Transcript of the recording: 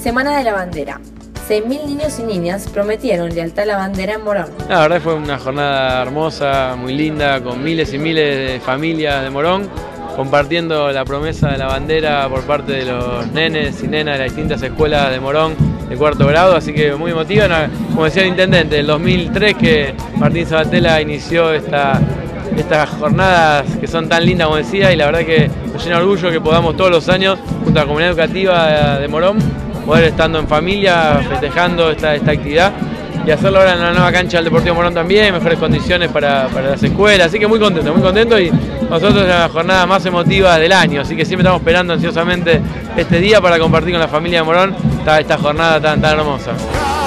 Semana de la Bandera. 6.000 niños y niñas prometieron lealtad a la bandera en Morón. La verdad fue una jornada hermosa, muy linda, con miles y miles de familias de Morón, compartiendo la promesa de la bandera por parte de los nenes y nenas de las distintas escuelas de Morón de cuarto grado, así que muy emotiva. Como decía el intendente, el 2003 que Martín Sabatella inició estas jornadas que son tan lindas como decía, y la verdad que nos llena de orgullo que podamos todos los años, junto a la comunidad educativa de Morón, poder estando en familia, festejando esta actividad y hacerlo ahora en la nueva cancha del Deportivo Morón también, mejores condiciones para las escuelas, así que muy contento y nosotros es la jornada más emotiva del año, así que siempre estamos esperando ansiosamente este día para compartir con la familia de Morón esta jornada tan hermosa.